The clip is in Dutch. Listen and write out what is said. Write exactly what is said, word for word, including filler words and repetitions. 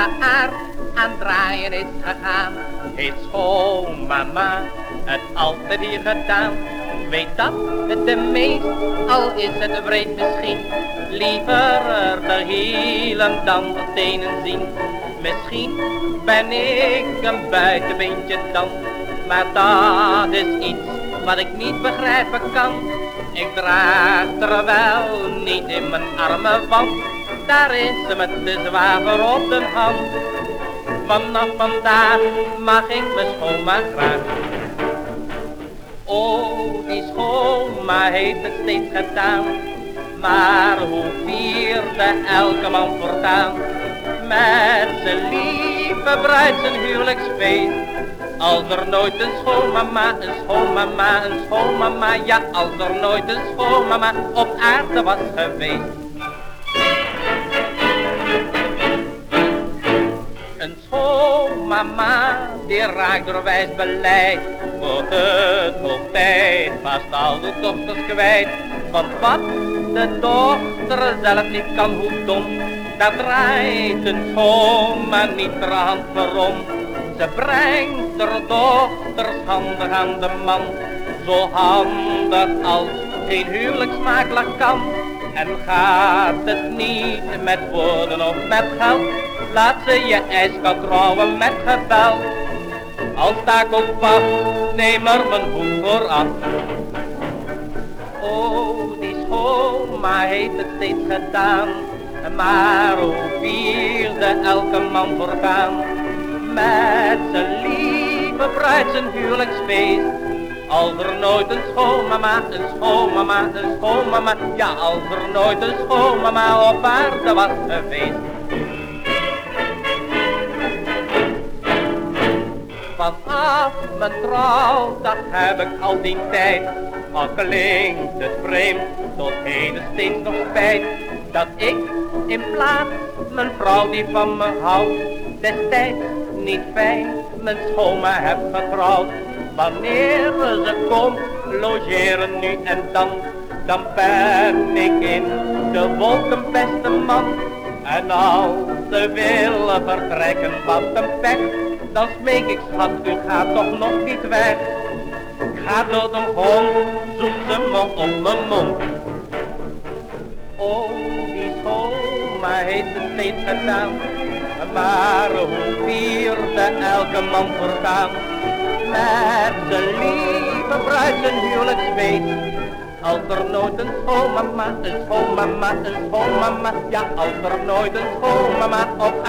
aard aan draaien is gegaan. Heeft schoonmama het altijd hier gedaan. Weet dat het de meest, al is het breed misschien, liever de hielen dan de tenen zien. Misschien ben ik een buitenbeentje dan, maar dat is iets wat ik niet begrijpen kan. Ik draag er wel niet in mijn armen, want daar is ze met de zwager op de hand. Vanaf vandaag mag ik mijn schoonma graag. Oh, die schoonma heeft het steeds gedaan, maar hoe vierde elke man voortaan met zijn lieve bruid zijn huwelijksfeest? Als er nooit een schoonmama, een schoonmama, een schoonmama, ja, als er nooit een schoonmama op aarde was geweest. Een schoonmama, die raakt door wijs beleid, wordt het hoog tijd, vast al de dochters kwijt. Want wat de dochter zelf niet kan, hoe dom, dat draait een schoonma niet ter hand waarom. Ze brengt haar dochters handig aan de man, zo handig als geen huwelijksmakelaar kan. En gaat het niet met woorden of met geld, laat ze je ijskoud trouwen met geweld. Als sta ik ook wacht, neem er mijn hoed voor af. Oh, die schoonma heeft het steeds gedaan, maar hoe vierde elke man voortaan met zijn lieve bruid zijn huwelijksfeest? Als er nooit een schoonmama, een schoonmama, een schoonmama, ja, als er nooit een schoonmama op aarde was geweest. Vanaf mijn trouwdag heb ik al die tijd, al klinkt het vreemd, tot heden steeds nog spijt, dat ik in plaats mijn vrouw die van me houdt, destijds niet fijn mijn schoonma heb getrouwd. Wanneer ze komt logeren nu en dan, dan ben ik in de wolken beste man. En als ze willen vertrekken, wat een pech, dan smeek ik schat, u gaat toch nog niet weg. Ik ga door de grond, zoek ze me op mijn mond. Oh, die schoonma heeft het steeds gedaan, maar hoe vierde elke man voortaan met zijn lieve bruid zijn huwelijksfeest? Als er nooit een schoonmama, een schoonmama, een schoonmama, ja, als er nooit een schoonmama op